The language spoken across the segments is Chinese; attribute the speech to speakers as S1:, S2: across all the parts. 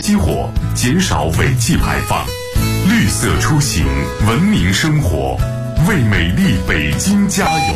S1: 机火，减少尾气排放，绿色出行，文明生活，为美丽北京加油！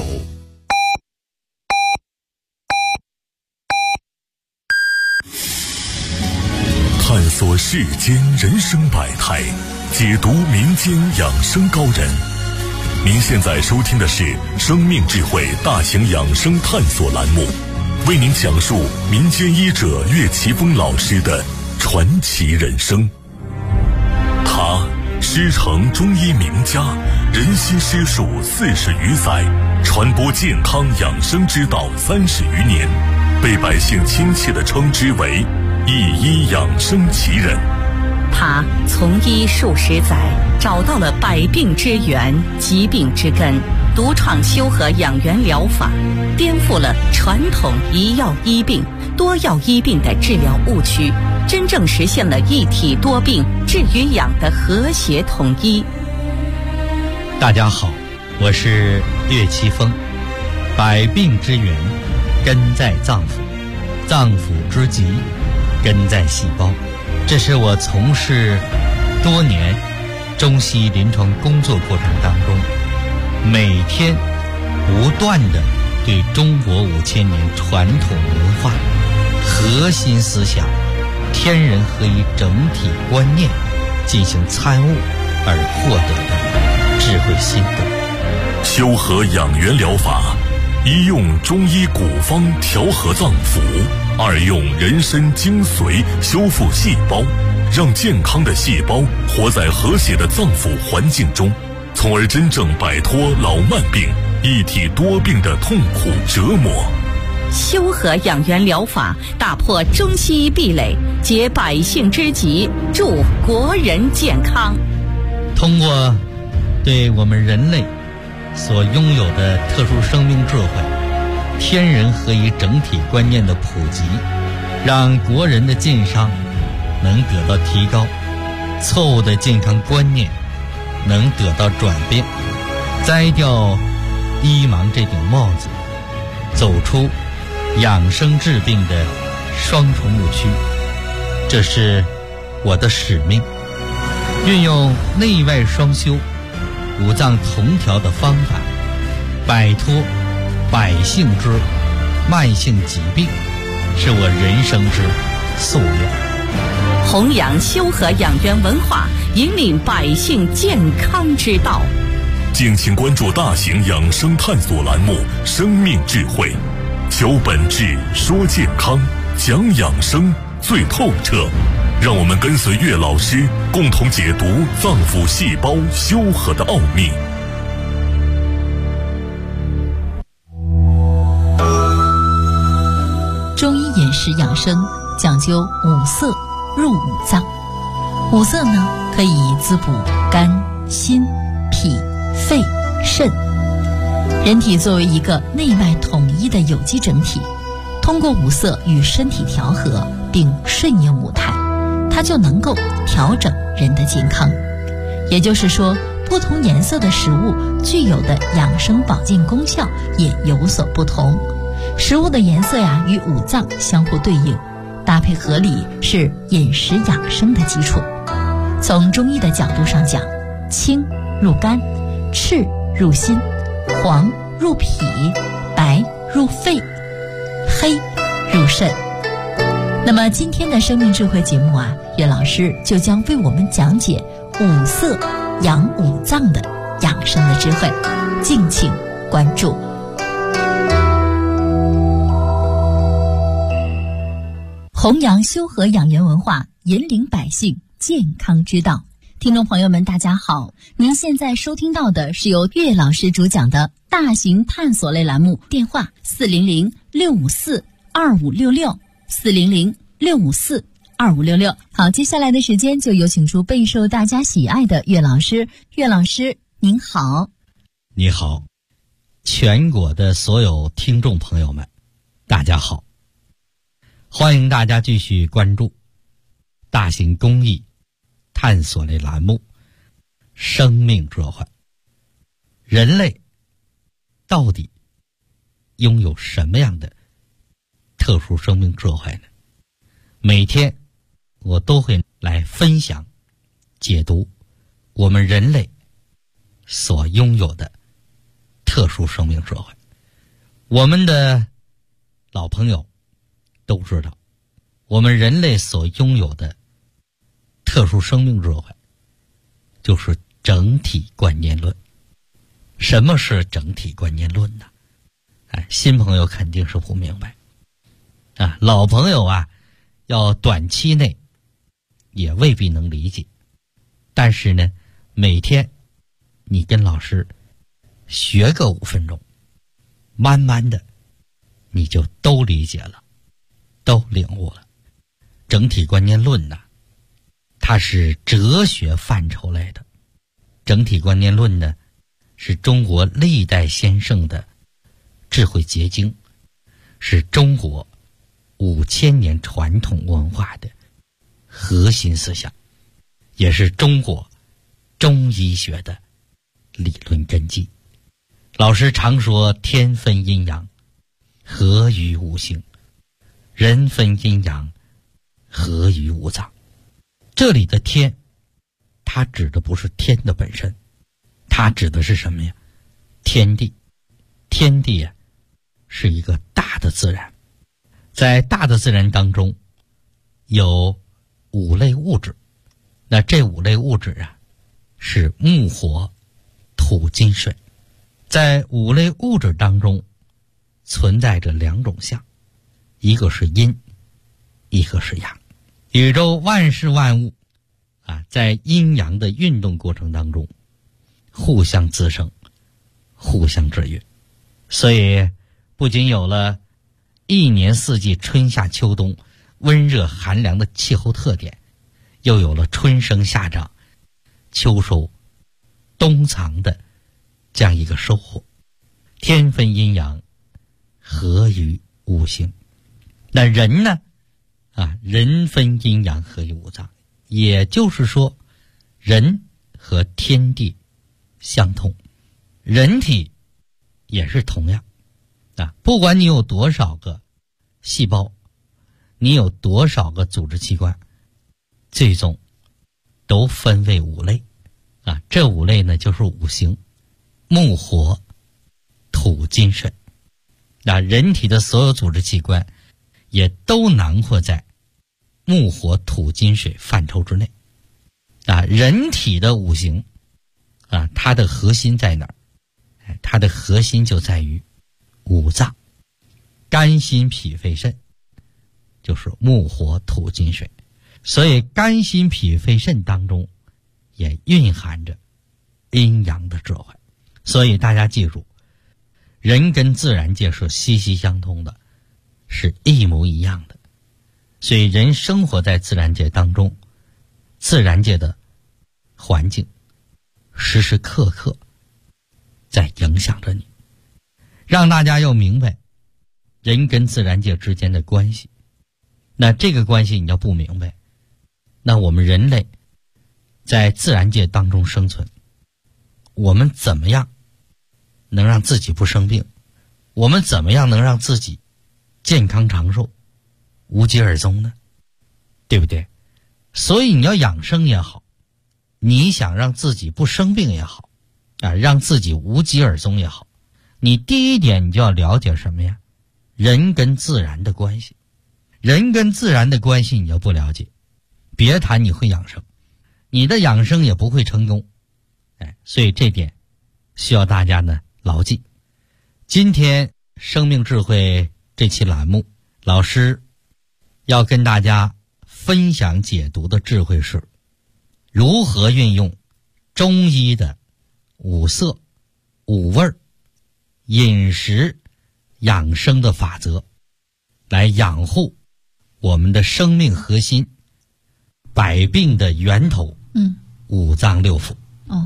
S1: 探索世间人生百态，解读民间养生高人。您现在收听的是生命智慧大型养生探索栏目，为您讲述民间医者岳奇峰老师的传奇人生。他师承中医名家，人心师术40余载，传播健康养生之道30余年，被百姓亲切地称之为一医养生奇人。
S2: 他从医数十载，找到了百病之源、疾病之根，独创修和养元疗法，颠覆了传统一药医病、多药医病的治疗误区，真正实现了一体多病、治与养的和谐统一。
S3: 大家好，我是岳奇峰。百病之源根在脏腑，脏腑之疾根在细胞。这是我从事多年中西医临床工作过程当中，每天不断地对中国5000年传统文化核心思想天人合一整体观念进行参悟而获得的智慧心得。
S1: 修和养元疗法，一用中医古方调和脏腑，二用人参精髓修复细胞，让健康的细胞活在和谐的脏腑环境中，从而真正摆脱老慢病、一体多病的痛苦折磨。
S2: 修和养元疗法打破中西医壁垒，解百姓之急，助国人健康。
S3: 通过对我们人类所拥有的特殊生命智慧、天人合一整体观念的普及，让国人的健康能得到提高，错误的健康观念能得到转变，摘掉医盲这顶帽子，走出养生治病的双重误区。这是我的使命，运用内外双修、五脏同调的方法，摆脱百姓之慢性疾病，是我人生之夙愿。
S2: 弘扬修和养元文化，引领百姓健康之道。
S1: 敬请关注大型养生探索栏目《生命智慧》，求本质，说健康，讲养生最透彻。让我们跟随岳老师，共同解读脏腑细胞修和的奥秘。
S4: 中医饮食养生讲究五色入五脏，五色呢可以滋补肝、心、脾、肺、肾。人体作为一个内外统一的有机整体，通过五色与身体调和并顺应五态，它就能够调整人的健康。也就是说，不同颜色的食物具有的养生保健功效也有所不同。食物的颜色与五脏相互对应，搭配合理是饮食养生的基础。从中医的角度上讲，青入肝，赤入心，黄入脾，白入肺，黑入肾。那么今天的生命智慧节目岳老师就将为我们讲解五色养五脏的养生的智慧，敬请关注。弘扬修和养元文化，引领百姓健康之道。听众朋友们大家好，您现在收听到的是由岳老师主讲的大型探索类栏目，电话400-654-2566 400-654-2566。好，接下来的时间就有请出备受大家喜爱的岳老师。岳老师您好。
S3: 你好，全国的所有听众朋友们大家好，欢迎大家继续关注大型公益探索类栏目生命智慧。人类到底拥有什么样的特殊生命智慧呢？每天我都会来分享解读我们人类所拥有的特殊生命智慧。我们的老朋友都知道，我们人类所拥有的特殊生命智慧就是整体观念论。什么是整体观念论呢？新朋友肯定是不明白老朋友要短期内也未必能理解，但是呢，每天你跟老师学个5分钟，慢慢的你就都理解了，都领悟了。整体观念论呢，它是哲学范畴类的。整体观念论呢，是中国历代先圣的智慧结晶，是中国5000年传统文化的核心思想，也是中国中医学的理论根基。老师常说天分阴阳，合于五行；人分阴阳，合于五脏。这里的天，它指的不是天的本身，它指的是什么呀？天地。天地是一个大的自然，在大的自然当中有5类物质，那这5类物质是木火土金水。在5类物质当中存在着2种相，一个是阴，一个是阳。宇宙万事万物在阴阳的运动过程当中互相滋生，互相制约。所以不仅有了1年4季春夏秋冬温热寒凉的气候特点，又有了春生夏长秋收冬藏的这样一个收获。天分阴阳，合于五行。那人呢人分阴阳，合于五脏。也就是说，人和天地相通，人体也是同样不管你有多少个细胞，你有多少个组织器官，最终都分为5类这5类呢，就是五行：木火土金水。人体的所有组织器官也都囊括在木火土金水范畴之内人体的五行它的核心在哪儿？它的核心就在于五脏，肝心脾肺肾，就是木火土金水。所以肝心脾肺肾当中也蕴含着阴阳的智慧。所以大家记住，人跟自然界是息息相通的，是一模一样的。所以人生活在自然界当中，自然界的环境时时刻刻在影响着你。让大家要明白人跟自然界之间的关系。那这个关系你要不明白，那我们人类在自然界当中生存，我们怎么样能让自己不生病？我们怎么样能让自己健康长寿，无疾而终呢？对不对？所以你要养生也好，你想让自己不生病也好让自己无疾而终也好，你第一点你就要了解什么呀？人跟自然的关系。人跟自然的关系你要不了解，别谈你会养生，你的养生也不会成功。所以这点需要大家呢牢记。今天生命智慧这期栏目，老师要跟大家分享解读的智慧是如何运用中医的5色、5味、饮食养生的法则来养护我们的生命核心，百病的源头五脏六腑。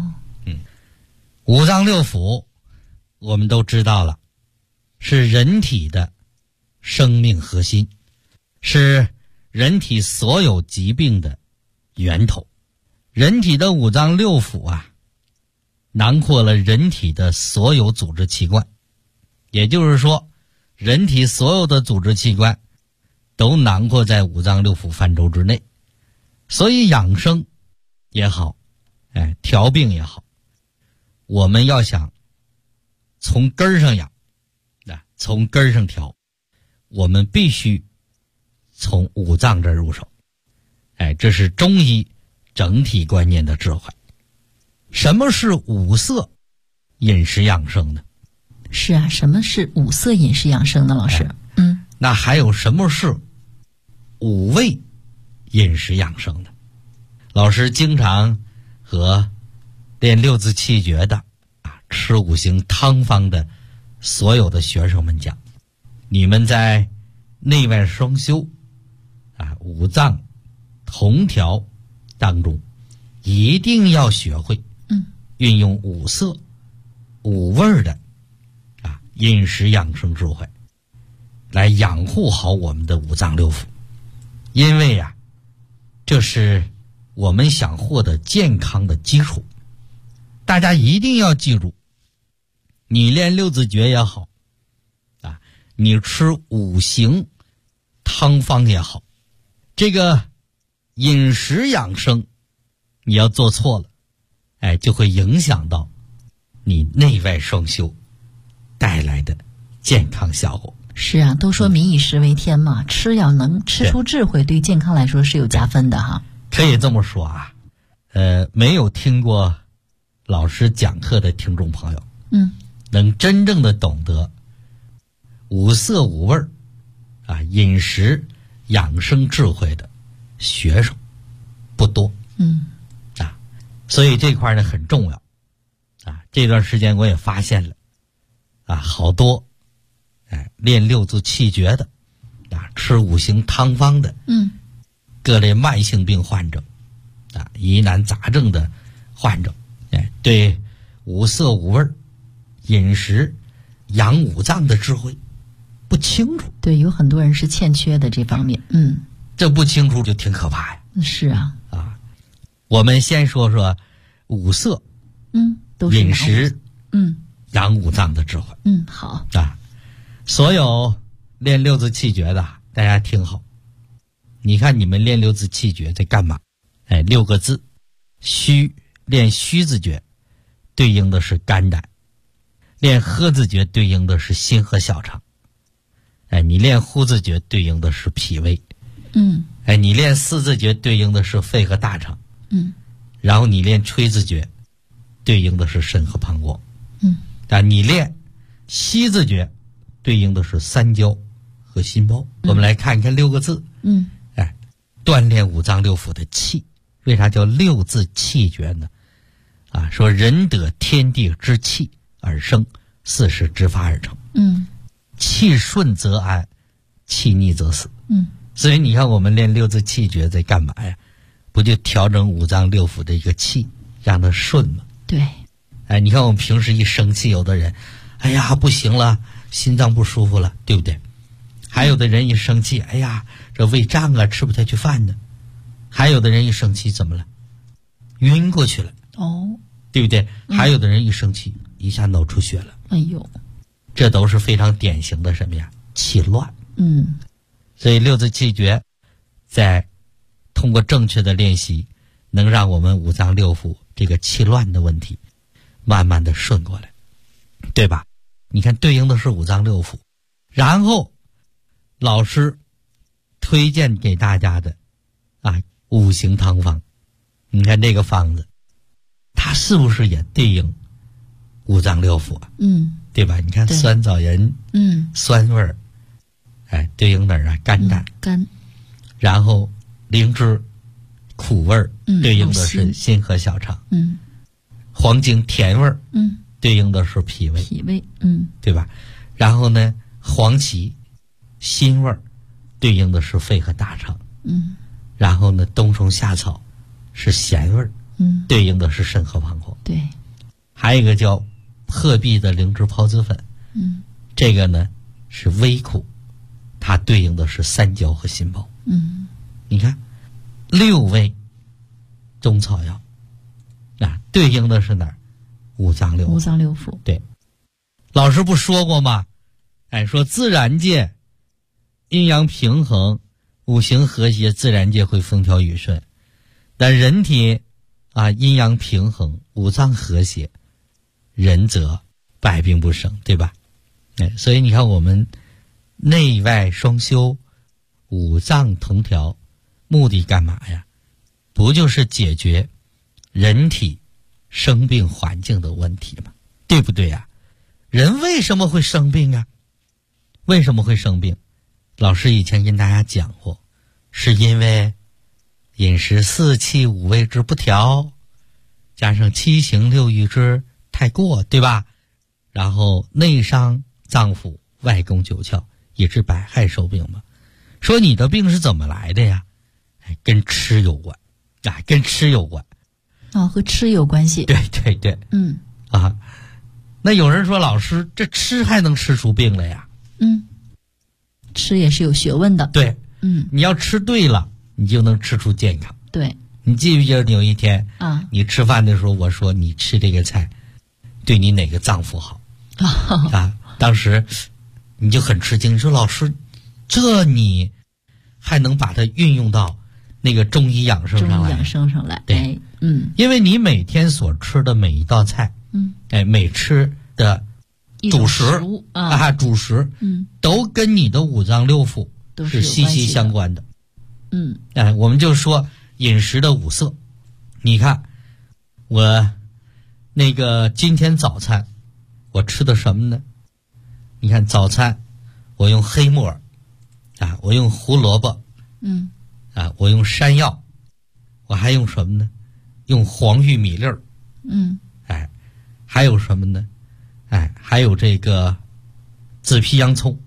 S3: 五脏六腑我们都知道了，是人体的生命核心，是人体所有疾病的源头。人体的五脏六腑囊括了人体的所有组织器官，也就是说人体所有的组织器官都囊括在五脏六腑范畴之内。 所以养生也好，调病也好，我们要想从根儿上养，从根儿上调，我们必须从五脏这儿入手。这是中医整体观念的智慧。什么是五色饮食养生呢？
S4: 是啊，什么是五色饮食养生呢，老师？
S3: 那还有什么是五味饮食养生呢？老师经常和练六字气诀的吃五行汤方的所有的学生们讲，你们在内外双修五脏同调当中，一定要学会运用五色五味的饮食养生智慧来养护好我们的五脏六腑。因为这是我们想获得健康的基础。大家一定要记住，你练六字诀也好你吃五行汤方也好，这个饮食养生你要做错了，就会影响到你内外双修带来的健康效果。
S4: 是啊，都说民以食为天嘛，吃要能吃出智慧，对健康来说是有加分的哈。
S3: 可以这么说没有听过老师讲课的听众朋友，能真正的懂得五色五味饮食养生智慧的学生不多。所以这块呢很重要这段时间我也发现了好多练六字气诀的吃五行汤方的各类慢性病患者疑难杂症的患者对五色五味饮食养五脏的智慧不清楚。
S4: 对，有很多人是欠缺的这方面。
S3: 这不清楚就挺可怕呀。
S4: 是啊。
S3: 我们先说说五色
S4: 都是
S3: 饮食养五脏的智慧。
S4: 好
S3: 所有练六字气诀的大家听好，你看你们练六字气诀在干嘛？6个字，虚，练虚字诀对应的是肝胆，练喝字诀对应的是心和小肠，你练呼字诀对应的是脾胃，你练四字诀对应的是肺和大肠，然后你练吹字诀对应的是肾和膀胱，你练息字诀对应的是三焦和心包。我们来看一看6个字，锻炼五脏六腑的气。为啥叫六字气诀呢？说人得天地之气而生，4时之发而成。气顺则安，气逆则死。所以你看我们练六字气诀在干嘛呀？不就调整五脏六腑的一个气，让它顺吗？
S4: 对。
S3: 你看我们平时一生气，有的人哎呀不行了，心脏不舒服了，对不对？还有的人一生气，哎呀这胃胀吃不下去饭呢。还有的人一生气怎么了？晕过去了，对不对？还有的人一生气一下脑出血了，
S4: 哎呦，
S3: 这都是非常典型的什么呀？气乱。所以六字气诀在通过正确的练习，能让我们五脏六腑这个气乱的问题慢慢的顺过来，对吧？你看对应的是五脏六腑，然后老师推荐给大家的五行汤方，你看这个方子它是不是也对应五脏六腑对吧？你看酸枣仁酸味儿对应哪儿肝胆
S4: 肝，
S3: 然后灵芝苦味儿对应的是心和小肠黄精甜味儿对应的是脾胃对吧？然后呢黄芪辛味儿对应的是肺和大肠然后呢冬虫夏草是咸味儿对应的是肾和膀胱。
S4: 对。
S3: 还有一个叫破壁的灵芝孢子粉这个呢是微苦，它对应的是三焦和心包你看6味中草药对应的是哪儿？五脏六腑。
S4: 五脏六腑。
S3: 对，老师不说过吗？说自然界阴阳平衡，五行和谐，自然界会风调雨顺。 但人体阴阳平衡，五脏和谐，人则百病不生，对吧？所以你看我们内外双修，五脏同调，目的干嘛呀？不就是解决人体生病环境的问题吗？对不对呀？人为什么会生病啊？为什么会生病？老师以前跟大家讲过，是因为饮食四气五味之不调，加上七情六欲之太过，对吧？然后内伤脏腑，外攻九窍，以致百害受病嘛。说你的病是怎么来的呀？跟吃有关，跟吃有关。
S4: 和吃有关系。
S3: 对对对。那有人说，老师，这吃还能吃出病来呀？
S4: 吃也是有学问的。
S3: 对。你要吃对了，你就能吃出健康。
S4: 对。
S3: 你记不记得有一天你吃饭的时候，我说你吃这个菜对你哪个脏腑好？当时你就很吃惊，你说老师，这你还能把它运用到那个中医养生上来？
S4: 中医养生上来。
S3: 对。因为你每天所吃的每一道菜，每吃的主食主食，都跟你的五脏六腑是息息相关的。我们就说饮食的五色。你看我那个今天早餐我吃的什么呢？你看早餐我用黑木耳我用胡萝卜，我用山药，我还用什么呢？用黄玉米粒儿，还有什么呢？还有这个紫皮洋葱。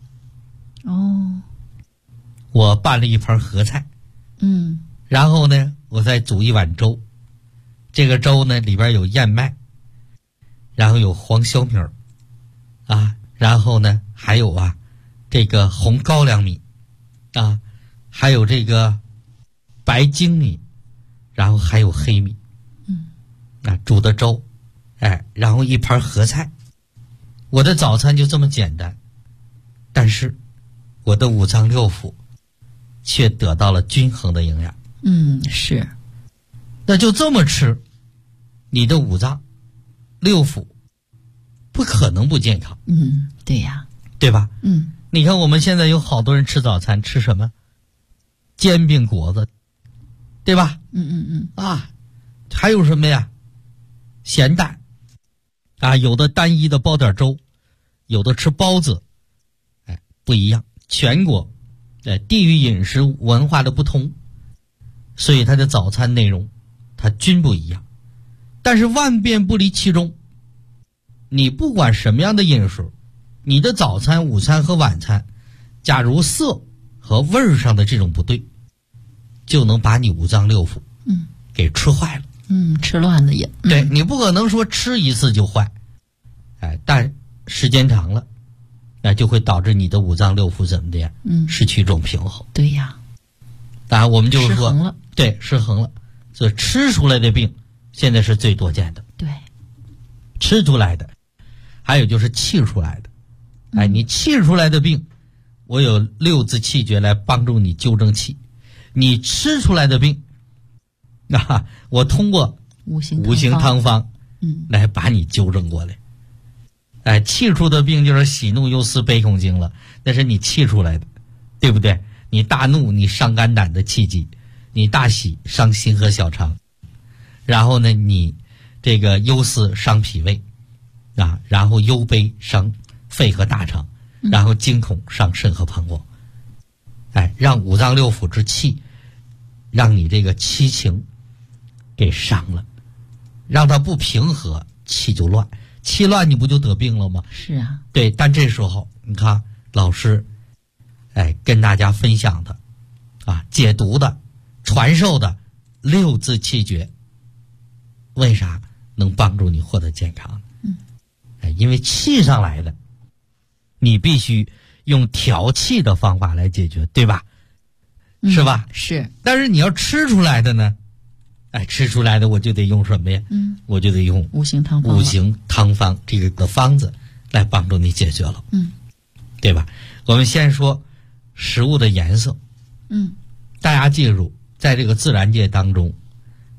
S3: 我拌了一盘合菜。然后呢，我再煮一碗粥。这个粥呢，里边有燕麦，然后有黄小米儿，然后呢，还有这个红高粱米，还有这个白精米，然后还有黑米。煮的粥，然后一盘合菜。我的早餐就这么简单，但是我的五脏六腑却得到了均衡的营养。
S4: 是。
S3: 那就这么吃，你的五脏六腑不可能不健康。
S4: 对呀。
S3: 对吧？你看我们现在有好多人吃早餐吃什么？煎饼果子，对吧？还有什么呀？咸蛋有的单一的包点粥，有的吃包子，不一样。全国地域饮食文化的不同，所以它的早餐内容它均不一样。但是万变不离其中，你不管什么样的饮食，你的早餐、午餐和晚餐，假如色和味儿上的这种不对，就能把你五脏六腑给吃坏了。
S4: 吃乱了也。
S3: 对，你不可能说吃一次就坏，但时间长了，就会导致你的五脏六腑怎么的呀？失去一种平衡。
S4: 对呀。
S3: 当然我们就是说
S4: 失衡了。
S3: 对，失衡了。所以吃出来的病现在是最多见的。
S4: 对。
S3: 吃出来的，还有就是气出来的。你气出来的病，我有六字气诀来帮助你纠正气。你吃出来的病，我通过五行汤方来把你纠正过来。气出的病就是喜怒忧思悲恐惊了，那是你气出来的，对不对？你大怒，你伤肝胆的气机；你大喜，伤心和小肠。然后呢，你这个忧思伤脾胃，然后忧悲伤肺和大肠，然后惊恐伤肾和膀胱。让五脏六腑之气，让你这个七情给伤了，让它不平和，气就乱。气乱你不就得病了吗？
S4: 是啊。
S3: 对，但这时候你看老师跟大家分享的解读的传授的六字气诀，为啥能帮助你获得健康？因为气上来的，你必须用调气的方法来解决，对吧？是吧？
S4: 是。
S3: 但是你要吃出来的呢，吃出来的我就得用什么呀？我就得用
S4: 五行汤方
S3: 这个方子来帮助你解决了。对吧？我们先说食物的颜色。大家记住，在这个自然界当中，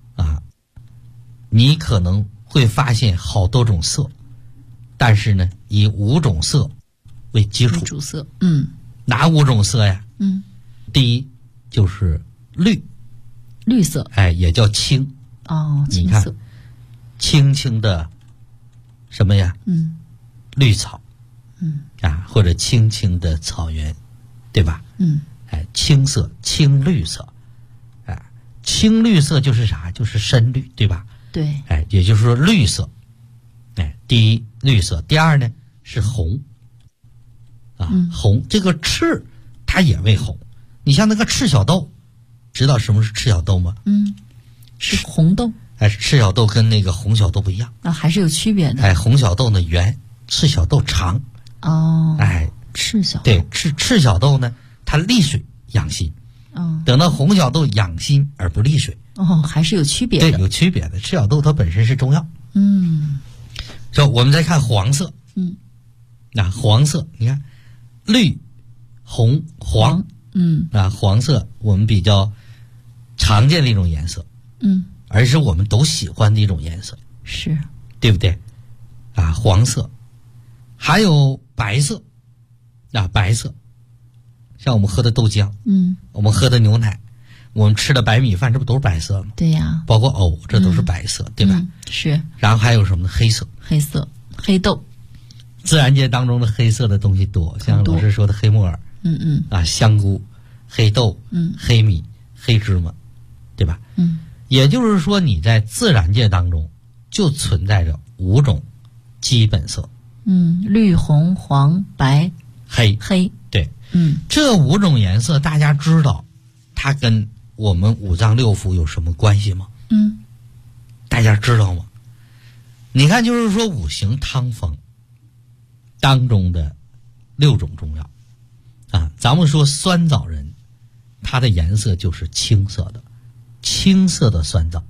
S3: 你可能会发现好多种色，但是呢，以5种色为基础。
S4: 主色，
S3: 哪5种色呀？第一就是绿，
S4: 绿色，
S3: 也叫青。
S4: 青色，
S3: 青青的什么呀？绿草，或者青青的草原，对吧？青色，青绿色，青绿色就是啥？就是深绿，对吧？
S4: 对，
S3: 也就是说绿色，第一绿色，第二呢是红，红，这个赤它也为红。你像那个赤小豆，知道什么是赤小豆吗？
S4: 是红豆。
S3: 赤小豆跟那个红小豆不一样
S4: 还是有区别的。
S3: 红小豆呢圆，赤小豆长。
S4: 赤小豆，
S3: 对，赤小豆呢，它利水养心。等到红小豆养心而不利水。
S4: 还是有区别的。
S3: 对，有区别的。赤小豆它本身是中药。我们再看黄色。黄色，你看绿、红、黄。黄色我们比较常见的一种颜色。而是我们都喜欢的一种颜色。
S4: 是，
S3: 对不对？黄色，还有白色。白色，像我们喝的豆浆，我们喝的牛奶，我们吃的白米饭，这不都是白色吗？
S4: 对呀，
S3: 包括藕，这都是白色，对吧？
S4: 是。
S3: 然后还有什么呢？黑色，
S4: 黑豆。
S3: 自然界当中的黑色的东西多，像老师说的黑木耳，香菇、黑豆，黑米、黑芝麻，对吧？也就是说，你在自然界当中就存在着5种基本色。
S4: 绿、红、黄、白、
S3: 黑。对。这5种颜色大家知道它跟我们5脏6腑有什么关系吗？大家知道吗？你看，就是说5行汤方当中的6种中药咱们说酸枣仁，它的颜色就是青色的，青色的酸枣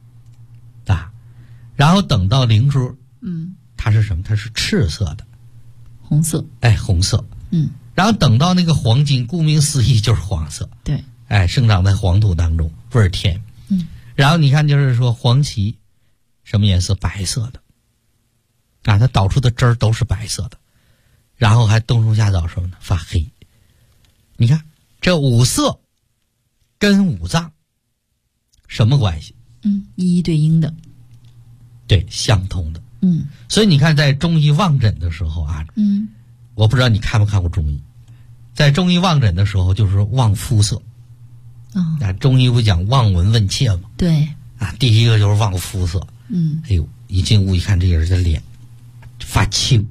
S3: 然后等到灵珠，它是什么？它是赤色的，
S4: 红色。
S3: 红色。然后等到那个黄金，顾名思义就是黄色。
S4: 对。
S3: 生长在黄土当中，味儿甜。然后你看，就是说黄芪什么颜色？白色的它导出的汁儿都是白色的。然后还冬虫夏草什么呢？发黑。你看这5色跟5脏什么关系？
S4: 一一对应的。
S3: 对，相通的。所以你看，在中医望诊的时候我不知道你看没看过中医，在中医望诊的时候就是望肤色。中医不讲望闻问切吗？
S4: 对。
S3: 第一个就是望肤色。一进屋一看，这个人的脸发青。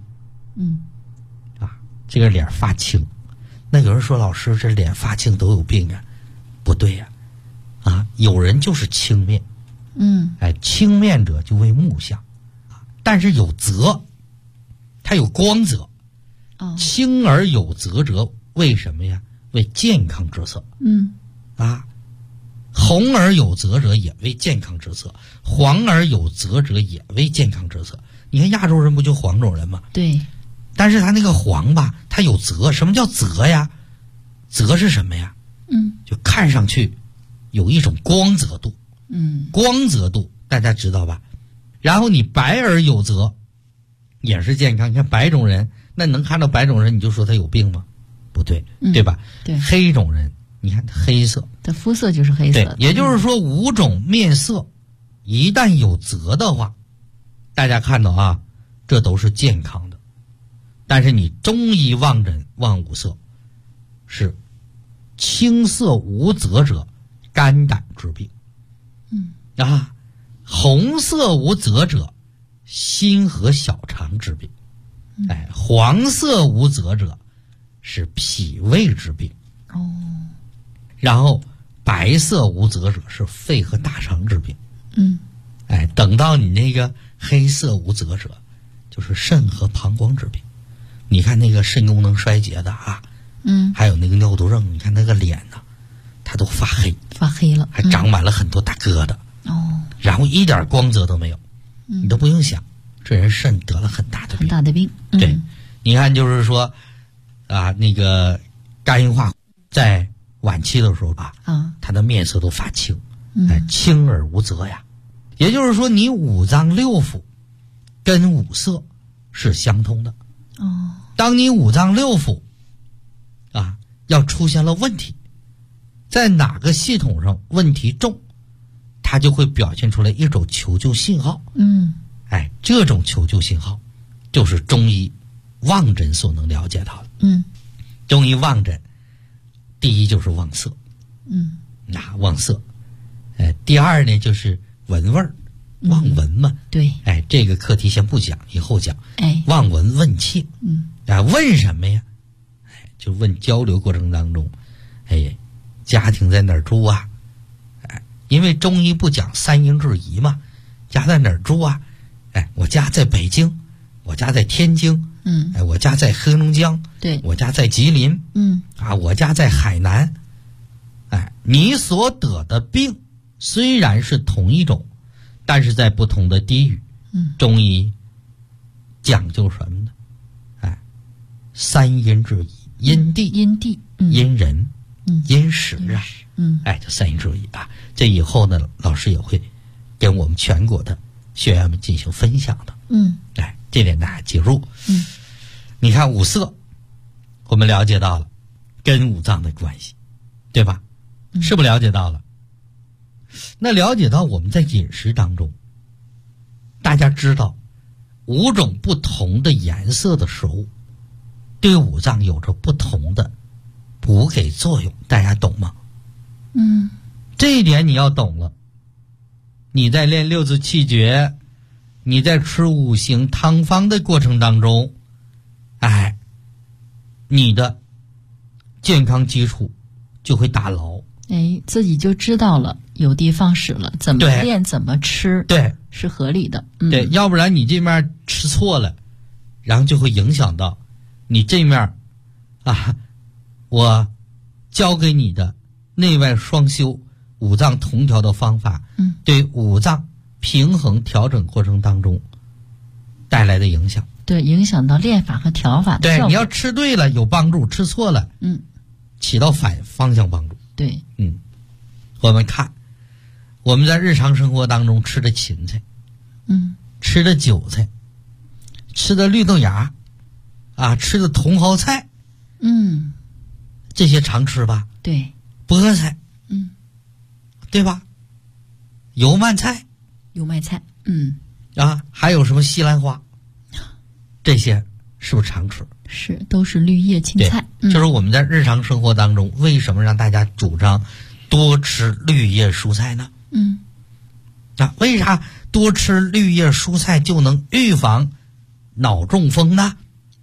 S3: 这个脸发青。那有人说，老师，这脸发青都有病啊？不对呀。有人就是青面。青面者就为木相。但是有泽，它有光泽。青而有泽者为什么呀？为健康之色。红而有泽者也为健康之色，黄而有泽者也为健康之色。你看亚洲人不就黄种人吗？
S4: 对。
S3: 但是他那个黄吧，它有泽。什么叫泽呀？泽是什么呀？就看上去有一种光泽度。光泽度大家知道吧？然后你白而有泽也是健康。你看白种人，那能看到白种人你就说他有病吗？不对，对吧？
S4: 对。
S3: 黑种人，你看黑色，
S4: 它肤色就是黑色的。
S3: 对，也就是说5种面色一旦有泽的话，大家看到这都是健康的。但是你中医望诊望5色，是青色无泽者肝胆之病。红色无泽者心和小肠之病。黄色无泽者是脾胃之病。然后白色无泽者是肺和大肠之病。等到你那个黑色无泽者就是肾和膀胱之病。你看那个肾功能衰竭的还有那个尿毒症，你看那个脸它都发黑
S4: 了，
S3: 还长满了很多大疙瘩。然后一点光泽都没有。你都不用想，这人肾得了很大的病。对。你看就是说那个肝硬化在晚期的时候他的面色都发青。青而无泽呀， 也就是说你五脏六腑跟五色是相通的。当你五脏六腑要出现了问题，在哪个系统上问题重，它就会表现出来一种求救信号。这种求救信号就是中医望诊所能了解到的。中医望诊第一就是望色。望色。第二呢就是闻味儿，望闻嘛。
S4: 对。
S3: 这个课题先不讲，以后讲。望闻问切。问什么呀？就问交流过程当中，家庭在哪儿住啊？因为中医不讲三阴质疑嘛，家在哪儿住啊？我家在北京，我家在天津，我家在黑龙江，
S4: 对，
S3: 我家在吉林，我家在海南。你所得的病虽然是同一种，但是在不同的地域。中医讲究什么呢？三阴质疑，阴地、阴人、阴时啊。这三阴质疑啊，这以后呢，老师也会跟我们全国的学员们进行分享的。这点大家记住。你看五色，我们了解到了跟五脏的关系，对吧？是不是了解到了？那了解到我们在饮食当中，大家知道5种不同的颜色的食物对五脏有着不同的补给作用，大家懂吗？这一点你要懂了，你在练六字气诀，你在吃五行汤方的过程当中，你的健康基础就会打牢。
S4: 自己就知道了，有的放矢了，怎么练怎么吃，
S3: 对，
S4: 是合理的。
S3: 对，要不然你这面吃错了，然后就会影响到你这面我教给你的内外双修、五脏同调的方法，对五脏平衡调整过程当中带来的影响。
S4: 对，影响到练法和调法的效果。
S3: 对，你要吃对了有帮助，吃错了，起到反方向帮助。
S4: 对。
S3: 我们看我们在日常生活当中吃的芹菜，吃的韭菜，吃的绿豆芽，吃的茼蒿菜，这些常吃吧？
S4: 对。
S3: 菠菜，对吧？油麦菜，还有什么西兰花，这些是不是常吃？
S4: 是，都是绿叶青菜。
S3: 就是我们在日常生活当中，为什么让大家主张多吃绿叶蔬菜呢？为啥多吃绿叶蔬菜就能预防脑中风呢？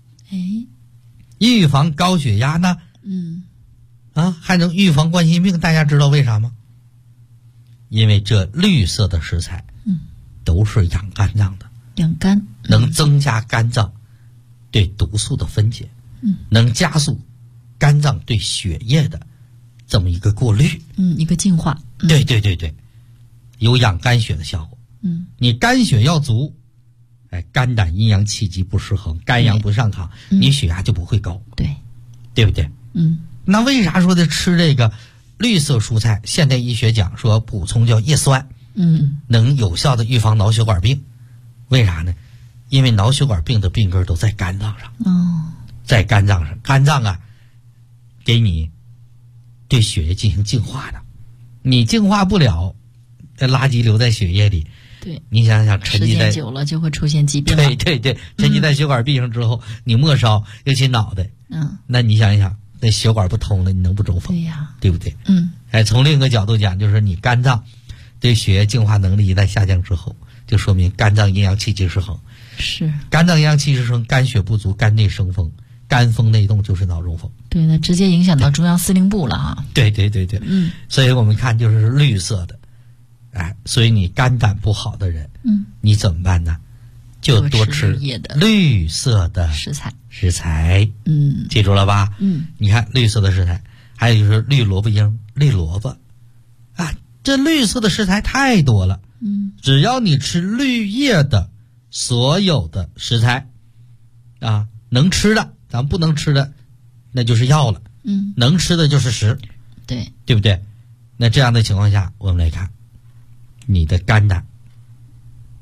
S3: 预防高血压呢？还能预防冠心病，大家知道为啥吗？因为这绿色的食材都是养肝脏的，
S4: 养肝，
S3: 能增加肝脏对毒素的分解，能加速肝脏对血液的这么一个过滤，
S4: 一个净化。
S3: 对，有养肝血的效果。你肝血要足，肝胆阴阳气机不失衡，肝阳不上亢，你血压就不会高。对不对？那为啥说的吃这个绿色蔬菜？现代医学讲说补充叫叶酸，能有效的预防脑血管病。为啥呢？因为脑血管病的病根都在肝脏上。在肝脏上，肝脏给你对血液进行净化的，你净化不了，这垃圾留在血液里。
S4: 对，
S3: 你想想，沉积在
S4: 时间久了就会出现疾病。
S3: 对，沉积在血管壁上之后，你末梢尤其脑袋，那你想一想，那血管不通了，你能不中风？
S4: 对呀，
S3: 对不对？从另一个角度讲，就是你肝脏对血液净化能力一旦下降之后，就说明肝脏阴阳气机失衡。
S4: 是，
S3: 肝脏阴阳气失衡，肝血不足，肝内生风，肝风内动就是脑中风。
S4: 对，那直接影响到中央司令部了哈。
S3: 对，所以我们看就是绿色的，所以你肝胆不好的人，你怎么办呢？就多吃绿色的食材。记住了吧？你看绿色的食材，还有就是绿萝卜缨、绿萝卜，这绿色的食材太多了。只要你吃绿叶的所有的食材，能吃的，咱不能吃的，那就是药了。能吃的就是食。对不对？那这样的情况下，我们来看，你的肝胆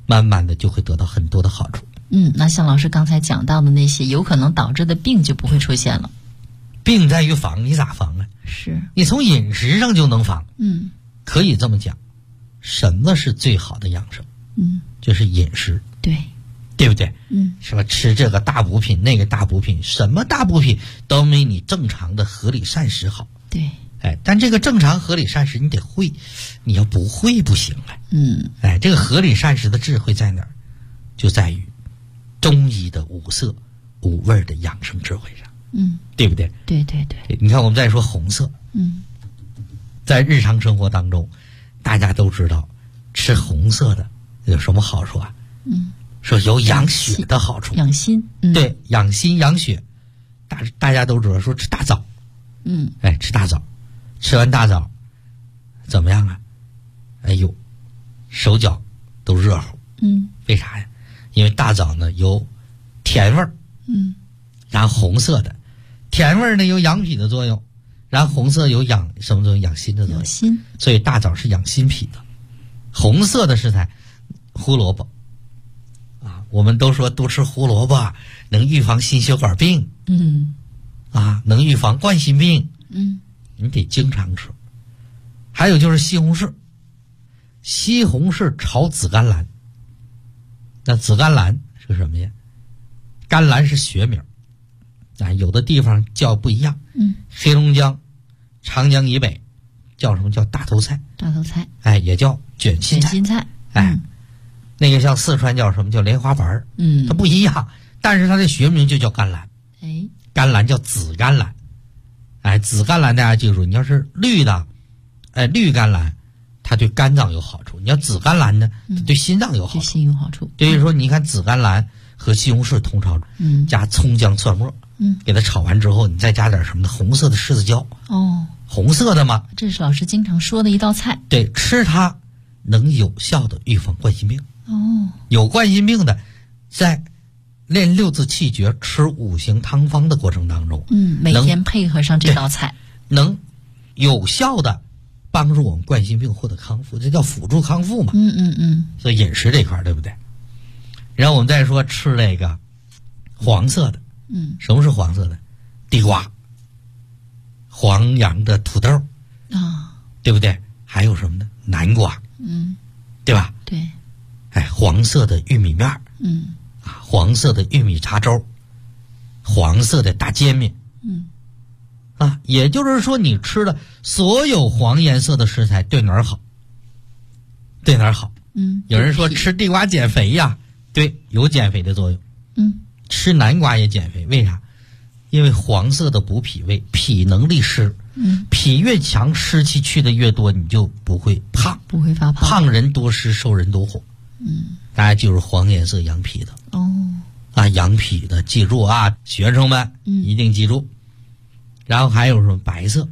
S3: 慢慢的就会得到很多的好处。
S4: 那像老师刚才讲到的那些有可能导致的病就不会出现了。
S3: 病在于防，你咋防啊？
S4: 是
S3: 你从饮食上就能防。可以这么讲，什么是最好的养生？就是饮食。对不对？是吧？吃这个大补品，那个大补品，什么大补品都没你正常的合理膳食好。
S4: 对。
S3: 但这个正常合理膳食你得会，你要不会不行啊。这个合理膳食的智慧在哪儿？就在于中医的五色五味的养生智慧上。对不对？
S4: 对。
S3: 你看我们再说红色。在日常生活当中，大家都知道吃红色的有什么好处啊？说有养血的好处，
S4: 养心。
S3: 对，养心养血。大家都知道说吃大枣。吃大枣，吃完大枣怎么样啊？哎呦，手脚都热乎。为啥呀？因为大枣呢有甜味儿。然后红色的甜味儿呢有养脾的作用，然后红色有养什么作用？养心的作用。
S4: 养心。
S3: 所以大枣是养心脾的。红色的食材，胡萝卜啊，我们都说多吃胡萝卜能预防心血管病。能预防冠心病。你得经常吃。还有就是西红柿，西红柿炒紫甘蓝。那紫甘蓝是什么呀？甘蓝是学名有的地方叫不一样。黑龙江、长江以北叫什么？叫大头菜。
S4: 大头菜。
S3: 也叫卷心菜。
S4: 卷心菜。
S3: 那个像四川叫什么？叫莲花白。它不一样，但是它的学名就叫甘蓝。甘蓝叫紫甘蓝。紫甘蓝大家记住，你要是绿的，绿甘蓝它对肝脏有好处，你要紫甘蓝呢，它对心脏有好处。
S4: 对心有好处。
S3: 所以说你看紫甘蓝和西红柿同炒，加葱姜蒜末，给它炒完之后，你再加点什么的红色的柿子椒。红色的嘛，
S4: 这是老师经常说的一道菜。
S3: 对，吃它能有效的预防冠心病。有冠心病的在练六字气诀、吃五行汤方的过程当中，
S4: 每天配合上这道菜，
S3: 能有效的帮助我们冠心病获得康复，这叫辅助康复嘛。所以饮食这块对不对？然后我们再说吃那个黄色的。什么是黄色的？地瓜、黄杨的土豆对不对？还有什么呢？南瓜。对吧？
S4: 对。
S3: 黄色的玉米面。黄色的玉米碴粥，黄色的大煎饼。也就是说你吃的所有黄颜色的食材对哪儿好？对哪儿好？有人说吃地瓜减肥呀，对，有减肥的作用。吃南瓜也减肥，为啥？因为黄色的补脾胃，脾能利湿。脾越强，湿气去的越多，你就不会胖，
S4: 不会发胖。
S3: 胖人多湿，瘦人多火。大家记住黄颜色养脾的。养脾的记住啊，学生们一定记住。然后还有什么白色？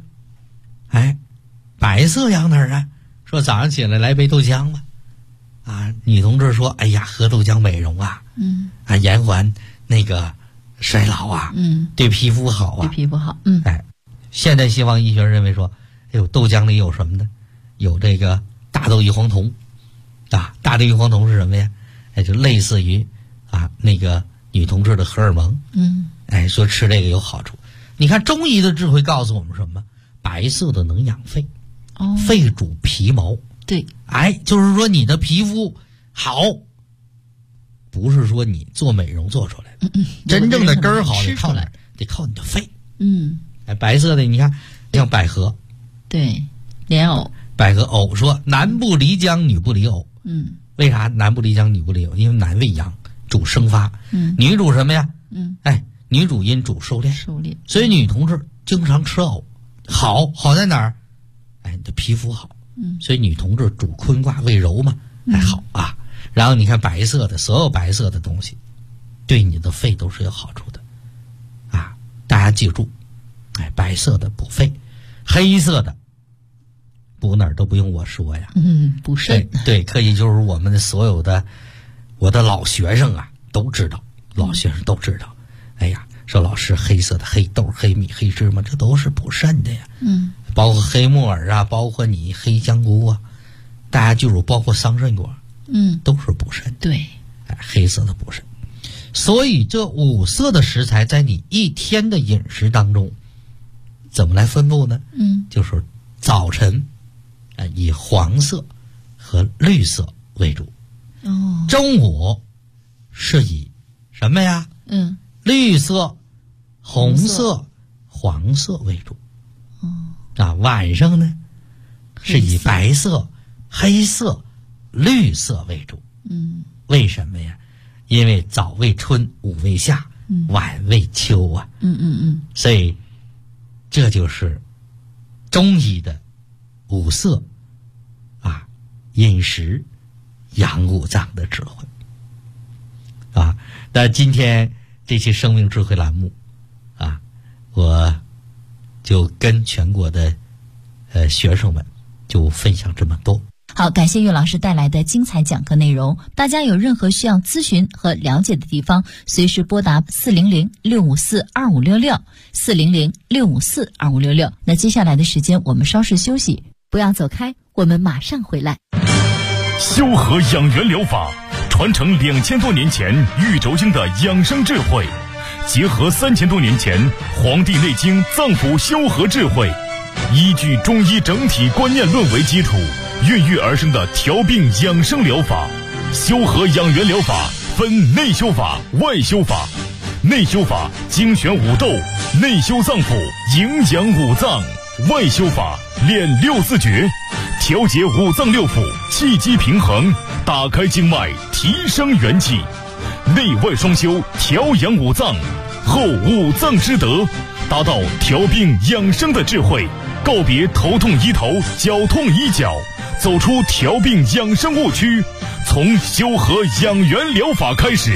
S3: 白色养哪儿啊？说早上起来来杯豆浆吧。女同志说，哎呀，喝豆浆美容啊。延缓那个衰老啊。对皮肤好啊。
S4: 对皮肤好。
S3: 现代西方医学认为说，豆浆里有什么呢？有这个大豆异黄酮。大豆异黄酮是什么呀？就类似于那个女同志的荷尔蒙。说吃这个有好处。你看中医的智慧告诉我们什么？白色的能养肺。肺主皮毛。
S4: 对。
S3: 就是说你的皮肤好，不是说你做美容做出来的。真正的根儿好得靠哪儿？得靠你的肺。白色的你看像百合。
S4: 对，莲藕。
S3: 百合藕说男不离姜，女不离藕。为啥男不离姜，女不离藕？因为男为阳，主生发。女主什么呀？女主阴，主收敛。所以女同志经常吃藕，好在哪儿？你的皮肤好。所以女同志主坤卦为柔嘛，好啊。然后你看白色的，所有白色的东西，对你的肺都是有好处的。大家记住，白色的补肺，黑色的补哪儿都不用我说呀。
S4: 补肾。
S3: 对，可以就是我们的所有的我的老学生都知道，说老师黑色的黑豆、黑米、黑芝麻，这都是补肾的呀。包括黑木耳包括你黑香菇大家记住，包括桑葚果都是补肾。
S4: 对，
S3: 黑色的补肾。所以这5色的食材在你一天的饮食当中怎么来分布呢？就是早晨以黄色和绿色为主，中午是以什么呀？绿色、红色、黄色为主。晚上呢是以白色、黑色、绿色为主。为什么呀？因为早为春，午为夏，晚为秋啊。所以这就是中医的5色饮食养5脏的智慧那今天这期生命智慧栏目我就跟全国的学生们就分享这么多。
S4: 好，感谢岳老师带来的精彩讲课内容。大家有任何需要咨询和了解的地方，随时拨打400-654-2566，400-654-2566。那接下来的时间我们稍事休息，不要走开，我们马上回来。
S1: 修和养元疗法传承2000多年前玉轴经的养生智慧，结合3000多年前《黄帝内经》脏腑修和智慧，依据中医整体观念论为基础，孕育而生的调病养生疗法。修和养元疗法分内修法、外修法。内修法精选5斗，内修脏腑，营养5脏；外修法练6字诀，调节5脏6腑，气机平衡，打开经脉，提升元气。内外双修，调养5脏，后5脏之德，达到调病养生的智慧，告别头痛医头，脚痛医脚，走出调病养生误区，从修和养元疗法开始。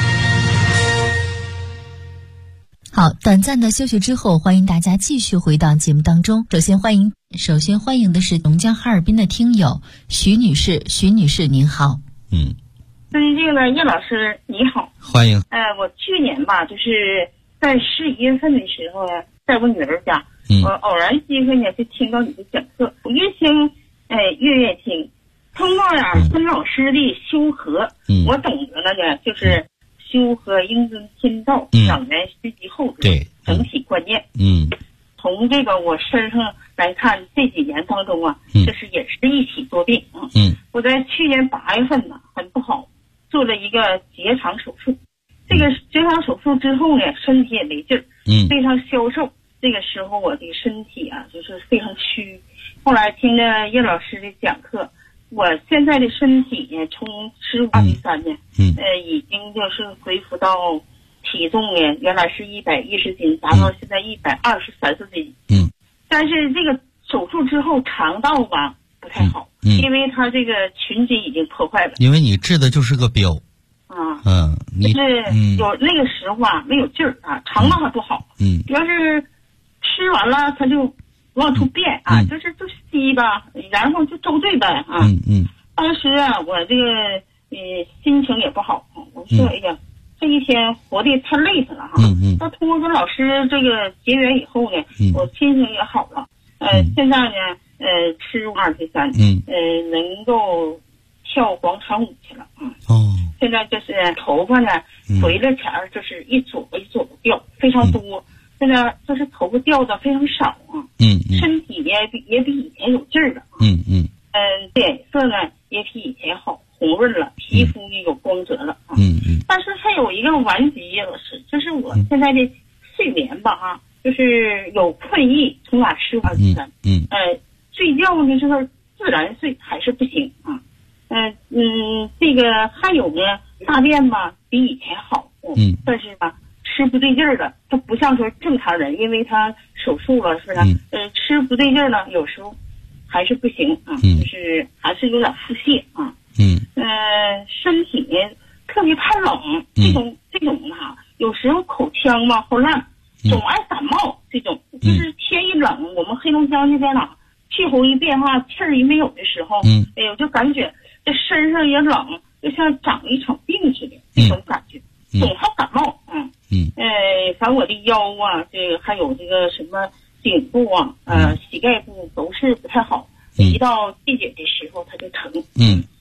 S4: 好，短暂的休息之后，欢迎大家继续回到节目当中。首先欢迎的是龙江哈尔滨的听友徐女士。徐女士您好。
S5: 尊敬的叶老师你好。
S3: 欢迎。
S5: 我去年吧，就是在11月份的时候呢，在我女儿家，我偶然机会呢就听到你的讲课，我越听越听，通过孙老师的修和，我懂得了呢，就是修和应遵天道，养元虚极后者，整体观念。从这个我身上来看，这几年当中就是也是一起多病。我在去年8月份呢，很不好，做了一个结肠手术。这个结肠手术之后呢，身体也没劲儿，非常消瘦。这个时候我的身体就是非常虚。后来听着叶老师的讲课，我现在的身体呢，从15-23呢，已经就是恢复到体重呢，原来是110斤，达到现在123-4斤。但是这个手术之后，肠道不太好，因为它这个群筋已经破坏了。
S3: 因为你治的就是个标。
S5: 就是有那个时候没有劲儿肠道还不好。要是吃完了，它就往出便就是就稀吧，然后就周对呗当时我这个心情也不好，我说哎呀，这一天活得太累死了那通过跟老师这个结缘以后呢，我心情也好了。现在呢吃23，能够跳广场舞去了。现在就是头发呢回了前儿，就是一左右掉，非常多。现在就是头发掉的非常少身体呢也比以前有劲儿了。脸色呢也比以前好，红润了，皮肤呢有光泽了但是还有一个顽疾，老师，就是我现在的睡眠吧就是有困意，从哪吃23。睡觉呢就是自然睡还是不行这个还有呢，大便吧比以前好但是吃不对劲儿了，它不像说正常人，因为他手术了，是不是？吃不对劲儿了，有时候还是不行就是还是有点腹泻身体呢特别怕冷，这种有时候口腔好烂，总爱感冒。这种就是天一冷，我们黑龙江这边气候一变化，气儿一没有的时候，我就感觉这身上也冷，就像长了一场病似的，这种感觉，总好感冒反正我的腰这个还有这个什么颈部膝盖部都是不太好，一到季节的时候它就疼。实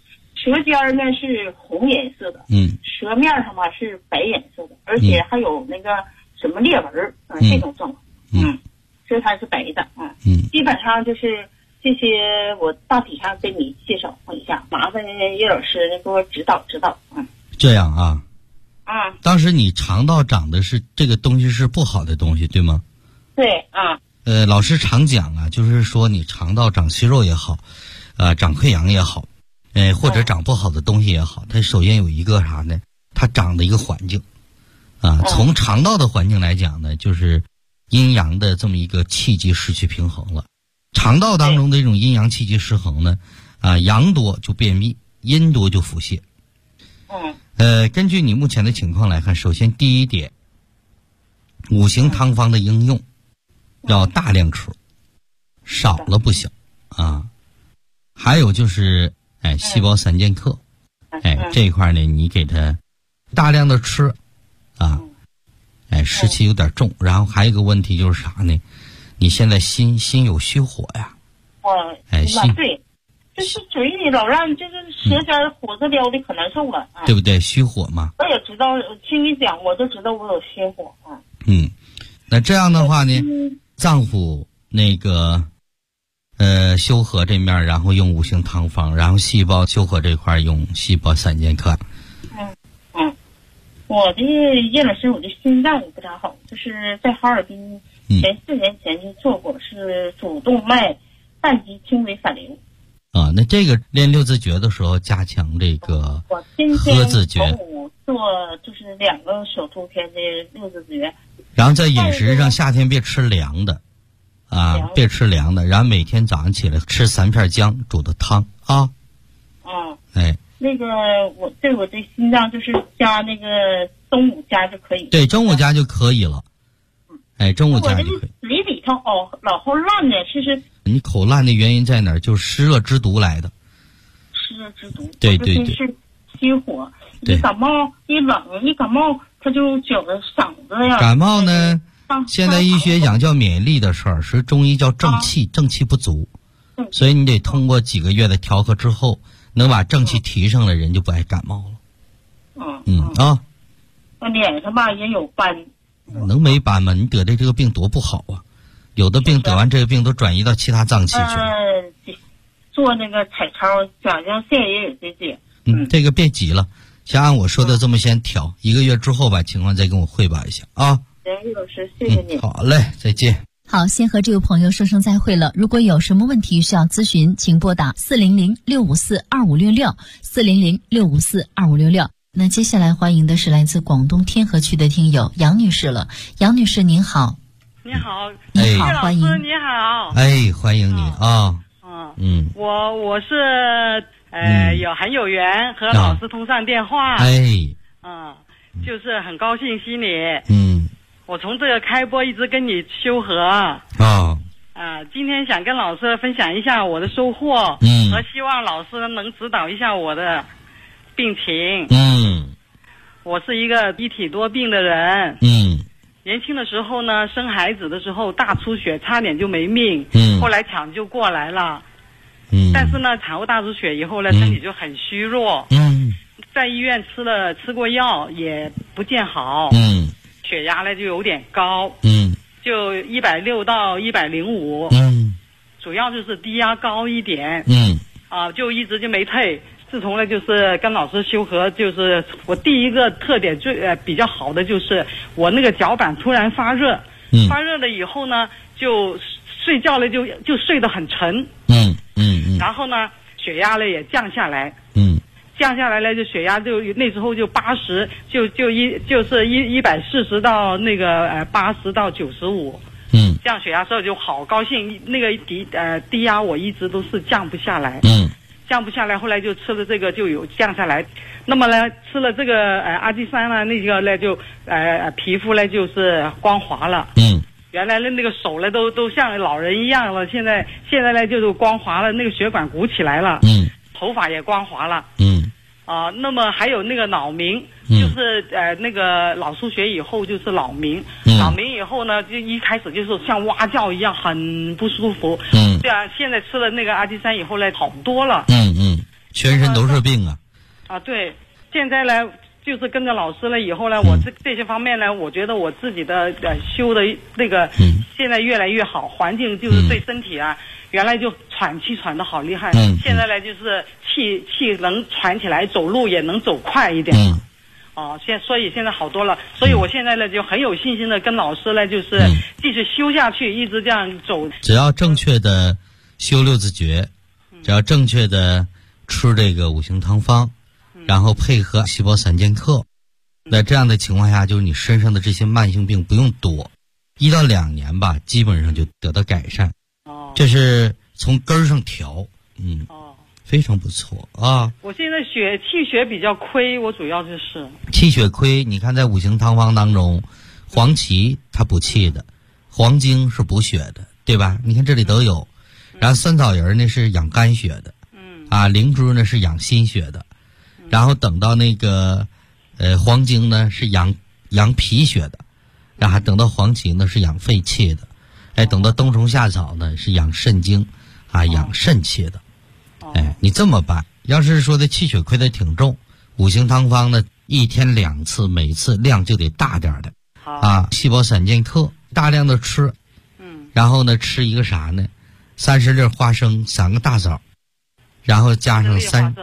S5: 舌尖呢是红颜色的，舌面上吧是白颜色的，而且还有那个什么裂纹这种状况，舌苔是白的基本上就是这些，我大体上给你介绍一下，麻烦叶老师给我指导指导。
S3: 这样啊，当时你肠道长的是这个东西是不好的东西，对吗？
S5: 对
S3: 老师常讲啊，就是说你肠道长息肉也好，长溃疡也好，或者长不好的东西也好，它首先有一个啥呢？它长的一个环境从肠道的环境来讲呢，就是阴阳的这么一个气机失去平衡了。肠道当中的这种阴阳气机失衡呢，阳多就便秘，阴多就腹泻。根据你目前的情况来看，首先第一点，五行汤方的应用要大量吃，少了不行还有就是细胞三剑客，这一块呢你给它大量的吃湿气有点重。然后还有一个问题就是啥呢？你现在心有虚火呀。心
S5: 对，就是嘴里老让这个舌尖火子撩的可难受了
S3: 对不对？虚火嘛。
S5: 我也知道，听你讲我就知道我有心火
S3: 那这样的话呢，脏腑那个修和这面，然后用五行汤方，然后细胞修和这块用细胞三剑客。
S5: 我的叶老师，我的心脏也不咋好，就是在哈尔滨前4年前就做过，是主动脉半级轻微反流
S3: 那这个练六字诀的时候加强这个喝字诀，
S5: 我做就是2个小图片的六字诀。
S3: 然后在饮食上夏天别吃凉的别吃凉的，然后每天早上起来吃3片姜煮的汤
S5: 那个我对我的心脏就是加那个中午加就可以。
S3: 对，中午加就可以了。中午加就可以。
S5: 我这嘴里头老后烂的，是
S3: 你口烂的原因在哪儿？就是湿热之毒来的。
S5: 湿热之毒。
S3: 对对对。
S5: 是心火，一感冒一冷一感冒，它就觉得嗓子呀。
S3: 感冒呢？现在医学讲叫免疫力的事儿，是中医叫正气，正气不足，所以你得通过几个月的调和之后，能把正气提上来，人就不爱感冒了。
S5: 我脸上吧也有斑。
S3: 能没斑吗？你得的这个病多不好啊！有的病得完这个病都转移到其他脏器去了。
S5: 做那个彩超，讲现在也有这些。
S3: 这个别急了，先按我说的这么先调，1个月之后把情况再跟我汇报一下啊。
S5: 叶老师，谢谢你。
S3: 好嘞，再见。
S4: 好，先和这位朋友说声再会了。如果有什么问题需要咨询，请拨打400-654-2566，400-654-2566。那接下来欢迎的是来自广东天河区的听友杨女士了。杨女士您好。
S6: 你好，
S4: 你好，欢迎。
S6: 你好。
S3: 欢迎你
S6: 我是很有缘和老师通上电话。就是很高兴心里。我从这个开播一直跟你修和今天想跟老师分享一下我的收获，和希望老师能指导一下我的病情。我是一个一体多病的人。年轻的时候呢，生孩子的时候大出血，差点就没命。后来抢救过来了。但是呢，产后大出血以后呢，身体就很虚弱。在医院吃过药也不见好。血压呢就有点高。就160到105。主要就是低压高一点。就一直就没退。自从呢就是跟老师修和，就是我第一个特点比较好的就是我那个脚板突然发热。发热了以后呢，就睡觉了就睡得很沉。然后呢血压呢也降下来。降下来了，就血压就那时候就80，就是140到那个80到95。这样血压之后就好高兴，那个低压我一直都是降不下来。降不下来，后来就吃了这个就有降下来。那么呢，吃了这个阿基酸呢，那个呢就皮肤呢就是光滑了。原来的那个手呢都像老人一样了，现在呢就是光滑了，那个血管鼓起来了。头发也光滑了。那么还有那个脑鸣，就是那个脑出血以后就是脑鸣。脑鸣以后呢，就一开始就是像蛙叫一样，很不舒服。对啊，现在吃了那个阿基酸以后呢，好多了。
S3: 全身都是病啊。
S6: 啊，对，现在呢，就是跟着老师了以后呢，我这些方面呢，我觉得我自己的修的那个，现在越来越好，环境就是对身体啊，原来就喘气喘得好厉害，现在呢就是气能喘起来，走路也能走快一点。所以现在好多了，所以我现在呢就很有信心的跟老师呢就是继续修下去，一直这样走。
S3: 只要正确的修六字诀，只要正确的吃这个五行汤方，然后配合细胞散健克，在这样的情况下，就是你身上的这些慢性病不用多，1到2年吧，基本上就得到改善。这是从根儿上调，非常不错啊！
S6: 我现在气血比较亏，我主要就是
S3: 气血亏。你看，在五行汤方当中，黄芪它补气的，黄精是补血的，对吧？你看这里都有。然后酸枣仁呢是养肝血的，灵芝呢是养心血的，然后等到那个黄精呢是养脾血的，然后等到黄芪呢是养肺气的，等到冬虫夏草呢是养肾精养肾气的。你这么办，要是说的气血亏的挺重，五行汤方呢1天2次，每次量就得大点的。细胞散健克大量的吃，然后呢吃一个啥呢？30粒花生，3个大枣，然后加上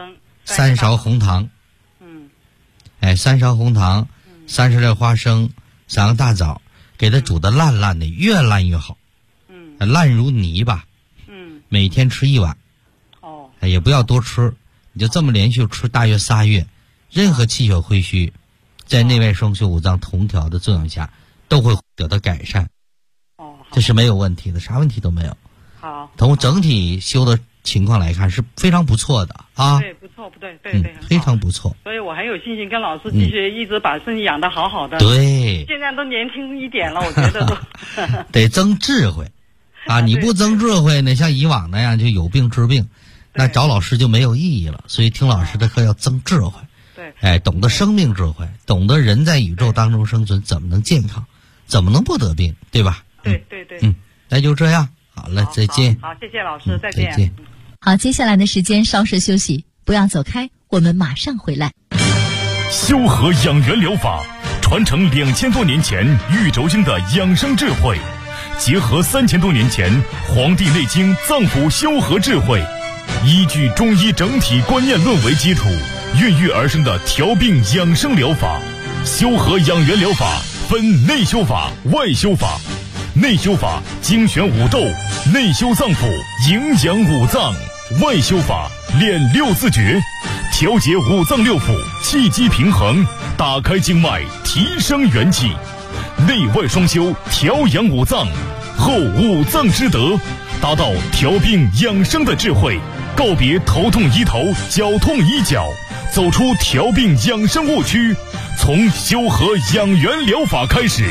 S3: 3勺红糖。3勺红糖，30粒花生，3个大枣，给它煮得烂烂的，越烂越好。烂如泥吧。每天吃1碗。也不要多吃，你就这么连续吃大约3月，任何气血亏虚，在内外双修五脏同调的作用下，都会得到改善。这是没有问题的，啥问题都没有。
S6: 好，
S3: 从整体修的情况来看是非常不错的啊。
S6: 对，不错，不对，对，
S3: 非常不错。
S6: 所以我很有信心跟老师继续一直把身体养得好好的。
S3: 对，
S6: 现在都年轻一点了，我觉得都
S3: 得增智慧你不增智慧呢，像以往那样就有病治病。那找老师就没有意义了，所以听老师的课要增智慧。
S6: 对，
S3: 懂得生命智慧，懂得人在宇宙当中生存怎么能健康，怎么能不得病，对吧？
S6: 对。
S3: 那就这样，好了，再见。
S6: 好，谢谢老师，再见。
S3: 再见。
S4: 好，接下来的时间稍事休息，不要走开，我们马上回来。
S1: 修和养元疗法传承2000多年前玉轴经的养生智慧，结合3000多年前《黄帝内经》脏腑修和智慧，依据中医整体观念论为基础，孕育而生的调病养生疗法。修和养元疗法分内修法、外修法。内修法精选五斗，内修脏腑，营养五脏；外修法练六字诀，调节五脏六腑，气机平衡，打开经脉，提升元气。内外双修，调养五脏，后五脏之德，达到调病养生的智慧，告别头痛医头，脚痛医脚，走出调病养生误区，从修和养元疗法开始。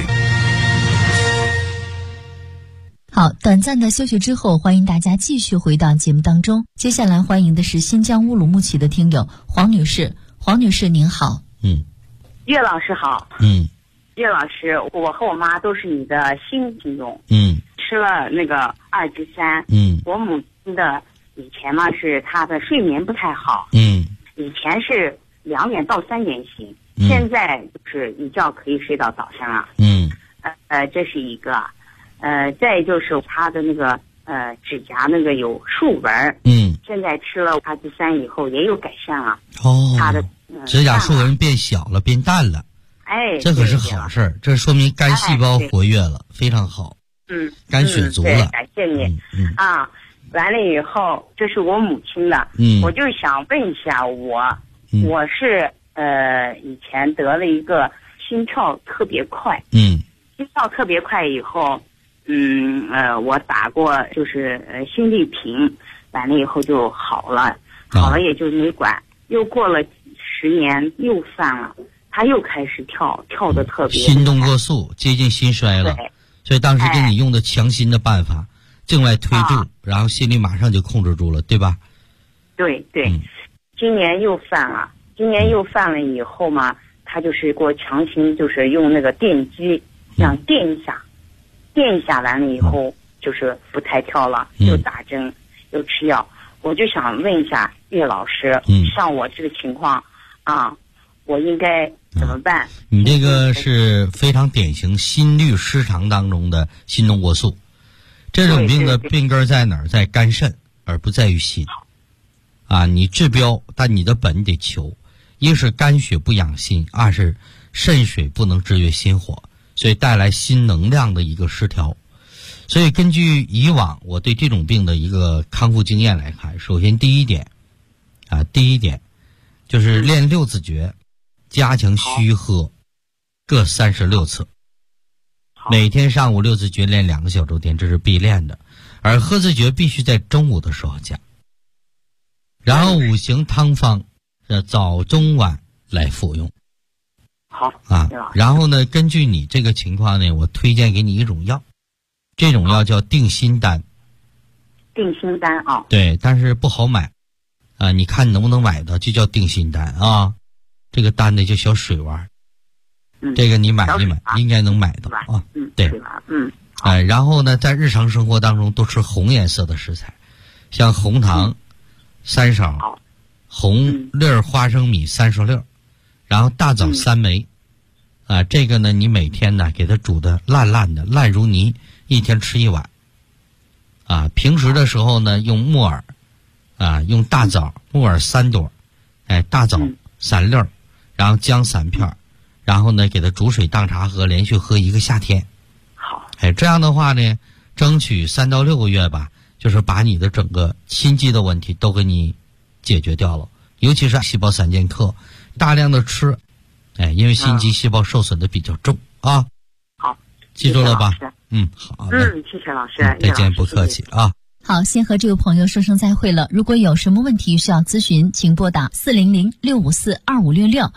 S4: 好，短暂的休息之后，欢迎大家继续回到节目当中。接下来欢迎的是新疆乌鲁木齐的听友黄女士。黄女士您好。
S7: 岳老师好。岳老师，我和我妈都是你的新听众。吃了那个2之3。我母亲的以前嘛是她的睡眠不太好。以前是2点到3点醒，现在就是一觉可以睡到早上啊。这是一个。再就是他的那个指甲那个有竖纹。现在吃了2之3以后也有改善了。他的
S3: 指甲竖纹变小了，变淡了。这可是好事儿，这说明肝细胞活跃了，非常好。肝血足了。
S7: 感谢你。完了以后，这是我母亲的。我就想问一下我是以前得了一个心跳特别快。心跳特别快以后。我打过就是心律平，完了以后就好了，也就没管。又过了10年又犯了，他又开始跳得特别
S3: 心动过速，接近心衰了。所以当时给你用的强心的办法，静脉推注，然后心率马上就控制住了，对吧？
S7: 对。今年又犯了以后嘛，他就是给我强行就是用那个电击这样电一下完了以后就是不太跳了，又打针又吃药。 我就想问一下岳老师，像我这个情况啊，我应该怎么办？
S3: 你这个是非常典型心律失常当中的心动过速，这种病的病根在哪儿？在肝肾，而不在于心。啊，你治标，但你的本得求，一是肝血不养心，二是肾水不能制约心火，所以带来心能量的一个失调。所以根据以往我对这种病的一个康复经验来看，首先第一点就是练六字诀，加强虚喝，各36次，每天上午六字诀练2个小周天，这是必练的。而喝字诀必须在中午的时候加，然后5行汤方早中晚来服用。
S7: 好
S3: 啊，然后呢，根据你这个情况呢，我推荐给你一种药，这种药叫定心丹。
S7: 定心丹啊？对，
S3: 但是不好买啊，你看能不能买到，就叫定心丹啊。这个丹呢就小水丸，这个你买一买，应该能买到啊。对，然后呢，在日常生活当中多吃红颜色的食材，像红糖3勺，红粒花生米30粒，然后大枣3枚，啊，这个呢你每天呢给它煮的烂烂的，烂如泥，一天吃1碗。啊，平时的时候呢用木耳，啊，用大枣，木耳3朵，大枣3粒，然后姜3片，然后呢给它煮水当茶喝，连续喝1个夏天。
S7: 好，
S3: 这样的话呢，争取3到6个月吧，就是把你的整个心肌的问题都给你解决掉了，尤其是细胞3剑客，大量的吃，因为心肌细胞受损的比较重啊。
S7: 好，
S3: 记住了吧？好。
S7: 谢谢老师。
S3: 再见，不客气啊。
S4: 好，先和这位朋友说声再会了。如果有什么问题需要咨询，请拨打400-654-2566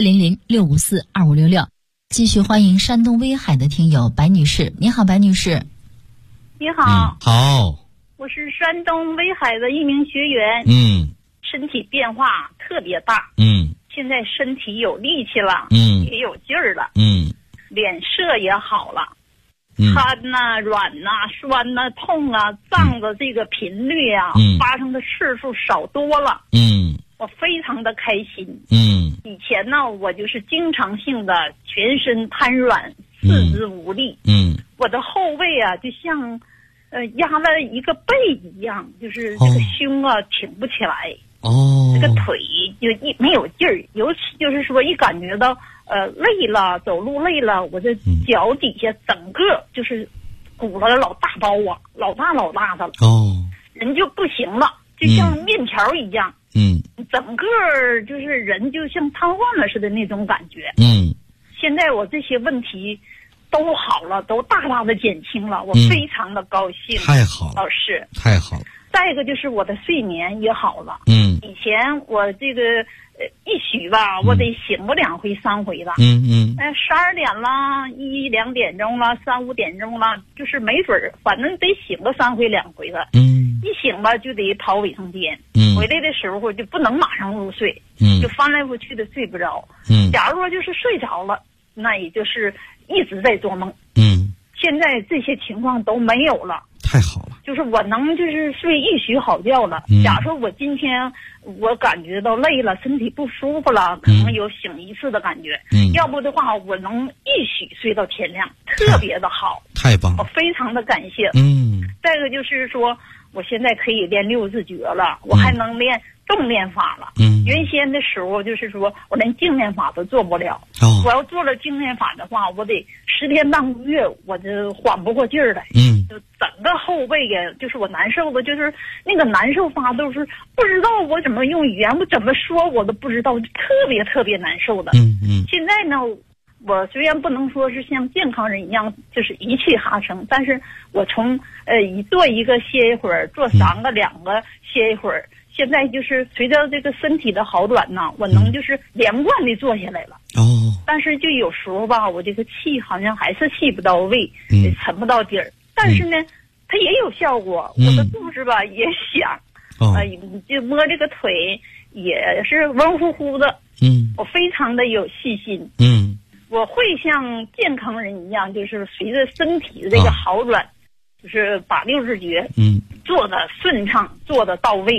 S4: 400-654-2566。继续欢迎山东威海的听友白女士。你好，白女士。
S8: 你好。
S3: 好。
S8: 我是山东威海的一名学员。身体变化特别大。现在身体有力气了。也有劲儿了。脸色也好了。瘫呐、软呐、酸呐、痛啊、胀的这个频率啊，发生的次数少多了。我非常的开心。以前呢，我就是经常性的全身瘫软，四肢无力。我的后背啊，就像压了一个背一样，就是这个胸啊挺不起来。这个腿就没有劲儿，尤其就是说一感觉到累了，走路累了，我这脚底下整个就是鼓了老大包啊，老大的了。人就不行了，就像面条一样。整个就是人就像瘫痪了似的那种感觉。现在我这些问题都好了，都大大的减轻了，我非常的高兴。
S3: 太好了，
S8: 老师，
S3: 太好了。
S8: 再一个就是我的睡眠也好了。以前我这个一宿吧，我得醒个2回3回的。12点了，1、2点钟了，3、5点钟了，就是没准儿，反正得醒个3回2回的。一醒吧就得跑卫生间。回来的时候就不能马上入睡。就翻来覆去的睡不着。假如说就是睡着了，那也就是一直在做梦。现在这些情况都没有了。
S3: 太好了，
S8: 就是我能就是睡一宿好觉了。假如说我今天我感觉到累了，身体不舒服了，可能有醒一次的感觉。要不的话，我能一宿睡到天亮，特别的好。
S3: 太棒了，
S8: 我非常的感谢。再一个就是说，我现在可以练6字诀了，我还能练动练法了。原先的时候就是说我连静练法都做不了。我要做了静练法的话，我得10天半个月，我就缓不过劲儿来。就整个后背呀，就是我难受的，就是那个难受法都是不知道我怎么用语言，我怎么说我都不知道，特别特别难受的。现在呢，我虽然不能说是像健康人一样就是一气哈成，但是我从做一个歇一会儿，做3个2个歇一会儿，现在就是随着这个身体的好转呢，我能就是连贯的做下来了。但是就有时候吧，我这个气好像还是气不到位，沉不到底儿。但是呢，它也有效果。我的肚子吧也响，就摸这个腿也是温乎乎的。我非常的有信心。我会像健康人一样，就是随着身体的这个好转，就是把6字诀做的顺畅，做的到位。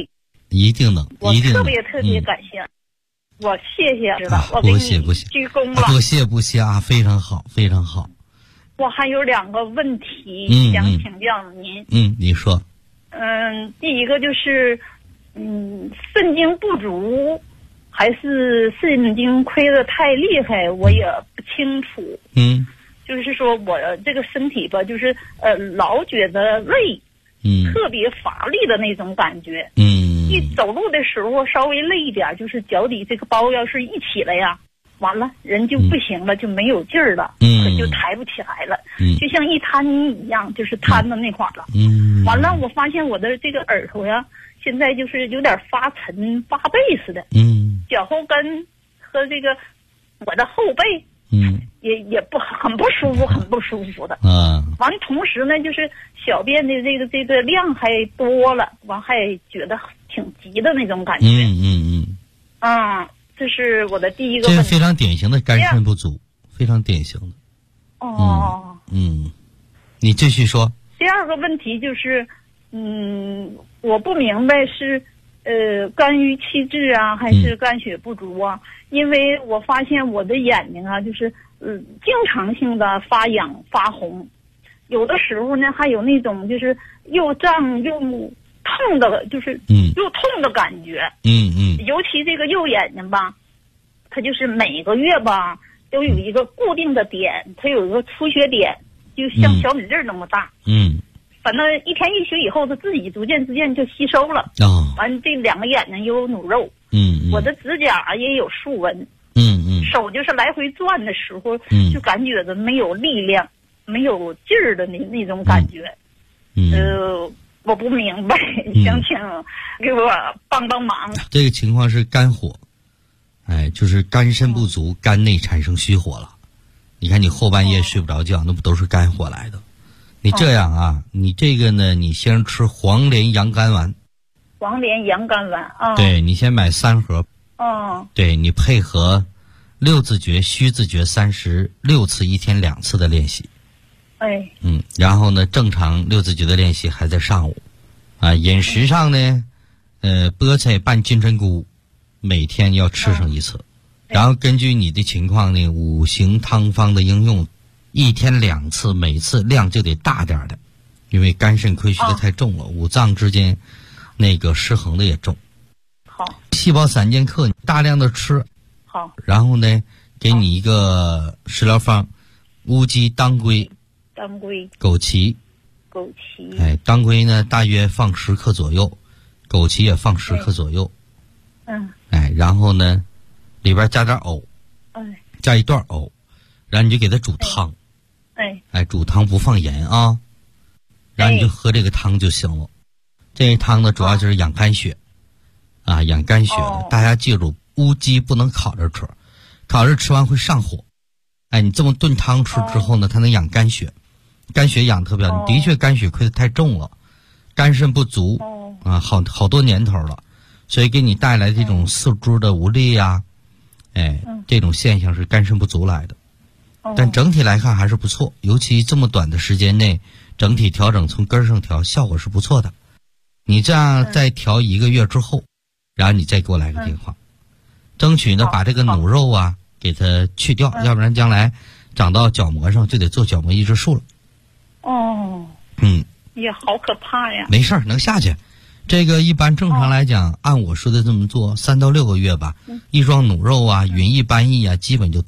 S3: 一定能，
S8: 我
S3: 一定能。
S8: 特别特别感谢，我谢谢知道，我给
S3: 不
S8: 你
S3: 谢
S8: 鞠躬了。
S3: 不谢不谢啊，非常好，非常好。
S8: 我还有2个问题想请教您。
S3: 你说。
S8: 第一个就是肾精不足还是肾精亏得太厉害，我也不清楚。就是说我这个身体吧，就是老觉得累，特别乏力的那种感觉。一走路的时候稍微累一点，就是脚底这个包要是一起来呀，完了人就不行了，就没有劲儿了，就抬不起来了，就像一滩泥一样，就是瘫到那块儿了。完了我发现我的这个耳朵呀，现在就是有点发沉发背似的。脚后跟和这个我的后背也很不舒服，很不舒服的。完同时呢，就是小便的这个量还多了，完还觉得挺急的那种感觉。这是我的第一个问题。
S3: 这是非常典型的肝肾不足，非常典型的。你继续说。
S8: 第2个问题就是，我不明白是肝郁气滞啊，还是肝血不足啊？因为我发现我的眼睛啊，就是经常性的发痒发红，有的时候呢还有那种就是又胀又痛的，就是又痛的感觉。尤其这个右眼睛吧，它就是每个月吧都有一个固定的点，它有一个出血点，就像小米粒那么大。反正一天一学以后，它自己逐渐就吸收了。完这2个眼睛又有努肉。我的指甲也有竖纹。手就是来回转的时候，就感觉的没有力量，没有劲儿的那种感觉。我不明白，想请给我帮忙。
S3: 这个情况是肝火，就是肝肾不足，肝内产生虚火了。你看你后半夜睡不着觉，那不都是肝火来的？你这样啊，你这个呢，你先吃黄连阳肝丸。
S8: 黄连阳肝丸啊。
S3: 对，你先买3盒。对，你配合6字诀、虚字诀36次，1天2次的练习。然后呢，正常6字诀的练习还在上午。饮食上呢，菠菜拌金针菇，每天要吃上1次。然后根据你的情况呢，5行汤方的应用，1天2次，每次量就得大点的，因为肝肾亏虚的太重了，5脏之间那个失衡的也重。
S8: 好，
S3: 细胞散健克大量的吃。
S8: 好，
S3: 然后呢，给你一个食疗方：乌鸡、当归、枸杞。当归呢大约放10克左右，枸杞也放10克左右。然后呢，里边加点藕，加一段藕，然后你就给它煮汤。煮汤不放盐啊，然后你就喝这个汤就行了。这汤呢主要就是养肝血，养肝血的。大家记住，乌鸡不能烤着吃，烤着吃完会上火。你这么炖汤吃之后呢，它能养肝血，肝血养特别好。你的确肝血亏得太重了，肝肾不足好多年头了，所以给你带来这种四肢的无力呀，这种现象是肝肾不足来的。但整体来看还是不错，尤其这么短的时间内，整体调整从根上调，效果是不错的。你这样再调1个月之后，然后你再给我来个电话，争取呢把这个努肉给它去掉，要不然将来长到角膜上就得做角膜抑制术了。
S8: 也好可怕呀。
S3: 没事儿，能下去。这个一般正常来讲，按我说的这么做，3到6个月吧，一桩努肉匀一搬移基本就